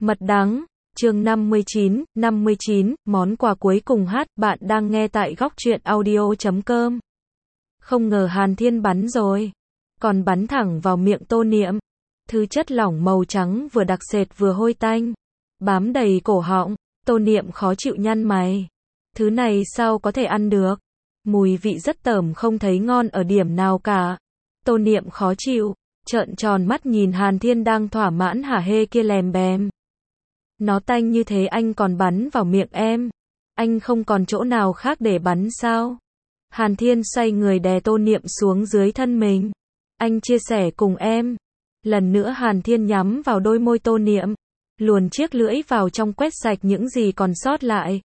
Mật đắng, chương 59, món quà cuối cùng hát, bạn đang nghe tại góc truyện audio.com. Không ngờ Hàn Thiên bắn rồi, còn bắn thẳng vào miệng Tô Niệm. Thứ chất lỏng màu trắng vừa đặc sệt vừa hôi tanh, bám đầy cổ họng, Tô Niệm khó chịu nhăn mày. Thứ này sao có thể ăn được? Mùi vị rất tởm, không thấy ngon ở điểm nào cả. Tô Niệm khó chịu, trợn tròn mắt nhìn Hàn Thiên đang thỏa mãn hả hê kia lèm bèm. Nó tanh như thế anh còn bắn vào miệng em? Anh không còn chỗ nào khác để bắn sao? Hàn Thiên xoay người đè Tô Niệm xuống dưới thân mình. Anh chia sẻ cùng em. Lần nữa Hàn Thiên nhắm vào đôi môi Tô Niệm, luồn chiếc lưỡi vào trong quét sạch những gì còn sót lại.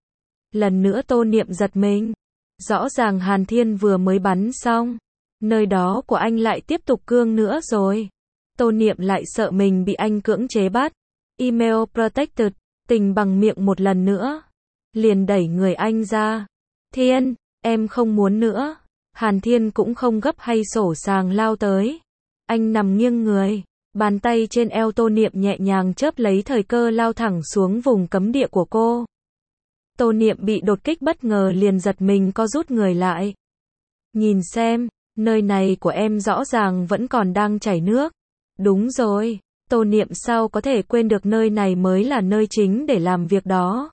Lần nữa Tô Niệm giật mình. Rõ ràng Hàn Thiên vừa mới bắn xong, nơi đó của anh lại tiếp tục cương nữa rồi. Tô Niệm lại sợ mình bị anh cưỡng chế bắt. Email protected, tình bằng miệng một lần nữa. Liền đẩy người anh ra. Thiên, em không muốn nữa. Hàn Thiên cũng không gấp hay sổ sàng lao tới. Anh nằm nghiêng người, bàn tay trên eo Tô Niệm nhẹ nhàng chớp lấy thời cơ lao thẳng xuống vùng cấm địa của cô. Tô Niệm bị đột kích bất ngờ liền giật mình co rút người lại. Nhìn xem, nơi này của em rõ ràng vẫn còn đang chảy nước. Đúng rồi, Tô Niệm sao có thể quên được nơi này mới là nơi chính để làm việc đó.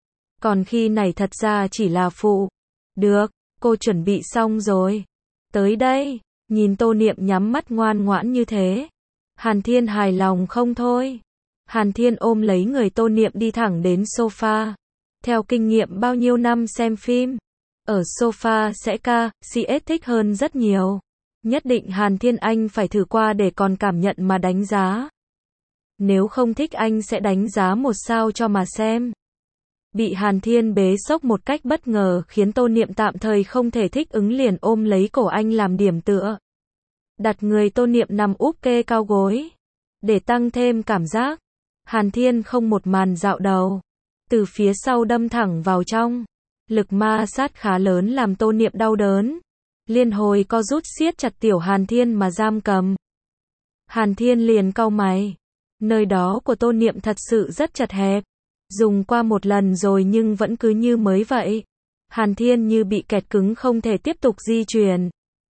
Còn khi này thật ra chỉ là phụ. Được, cô chuẩn bị xong rồi. Tới đây, nhìn Tô Niệm nhắm mắt ngoan ngoãn như thế. Hàn Thiên hài lòng không thôi. Hàn Thiên ôm lấy người Tô Niệm đi thẳng đến sofa. Theo kinh nghiệm bao nhiêu năm xem phim, ở sofa sẽ CS thích hơn rất nhiều. Nhất định Hàn Thiên anh phải thử qua để còn cảm nhận mà đánh giá. Nếu không thích anh sẽ đánh giá 1 sao cho mà xem. Bị Hàn Thiên bế sốc một cách bất ngờ khiến Tô Niệm tạm thời không thể thích ứng, liền ôm lấy cổ anh làm điểm tựa. Đặt người Tô Niệm nằm úp kê cao gối. Để tăng thêm cảm giác, Hàn Thiên không một màn dạo đầu. Từ phía sau đâm thẳng vào trong. Lực ma sát khá lớn làm Tô Niệm đau đớn. Liên hồi co rút siết chặt tiểu Hàn Thiên mà giam cầm. Hàn Thiên liền cau mày. Nơi đó của Tô Niệm thật sự rất chật hẹp. Dùng qua một lần rồi nhưng vẫn cứ như mới vậy. Hàn Thiên như bị kẹt cứng không thể tiếp tục di chuyển.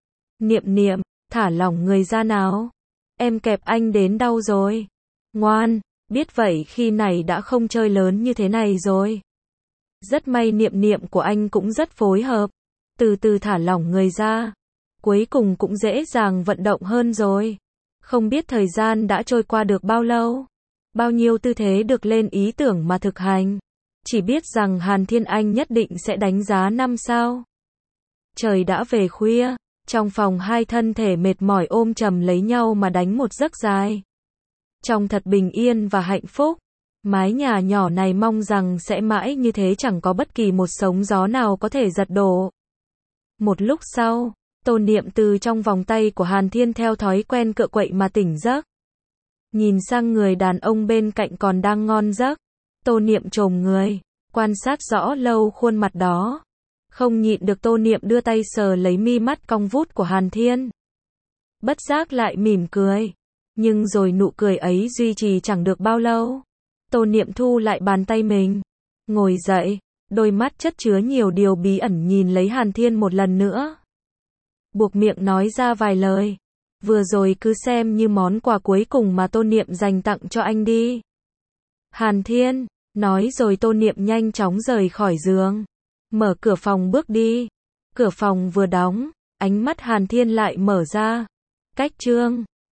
Niệm, thả lỏng người ra nào. Em kẹp anh đến đau rồi. Ngoan, biết vậy khi này đã không chơi lớn như thế này rồi. Rất may Niệm của anh cũng rất phối hợp. Từ từ thả lỏng người ra. Cuối cùng cũng dễ dàng vận động hơn rồi. Không biết thời gian đã trôi qua được bao lâu. Bao nhiêu tư thế được lên ý tưởng mà thực hành. Chỉ biết rằng Hàn Thiên anh nhất định sẽ đánh giá 5 sao. Trời đã về khuya. Trong phòng hai thân thể mệt mỏi ôm chầm lấy nhau mà đánh một giấc dài. Trong thật bình yên và hạnh phúc. Mái nhà nhỏ này mong rằng sẽ mãi như thế, chẳng có bất kỳ một sóng gió nào có thể giật đổ. Một lúc sau, Tô Niệm từ trong vòng tay của Hàn Thiên theo thói quen cựa quậy mà tỉnh giấc. Nhìn sang người đàn ông bên cạnh còn đang ngon giấc. Tô Niệm chồm người, quan sát rõ lâu khuôn mặt đó. Không nhịn được Tô Niệm đưa tay sờ lấy mi mắt cong vút của Hàn Thiên. Bất giác lại mỉm cười. Nhưng rồi nụ cười ấy duy trì chẳng được bao lâu. Tô Niệm thu lại bàn tay mình. Ngồi dậy, đôi mắt chất chứa nhiều điều bí ẩn nhìn lấy Hàn Thiên một lần nữa. Buộc miệng nói ra vài lời. Vừa rồi cứ xem như món quà cuối cùng mà Tô Niệm dành tặng cho anh đi. Hàn Thiên, nói rồi Tô Niệm nhanh chóng rời khỏi giường. Mở cửa phòng bước đi. Cửa phòng vừa đóng, ánh mắt Hàn Thiên lại mở ra. Cách chương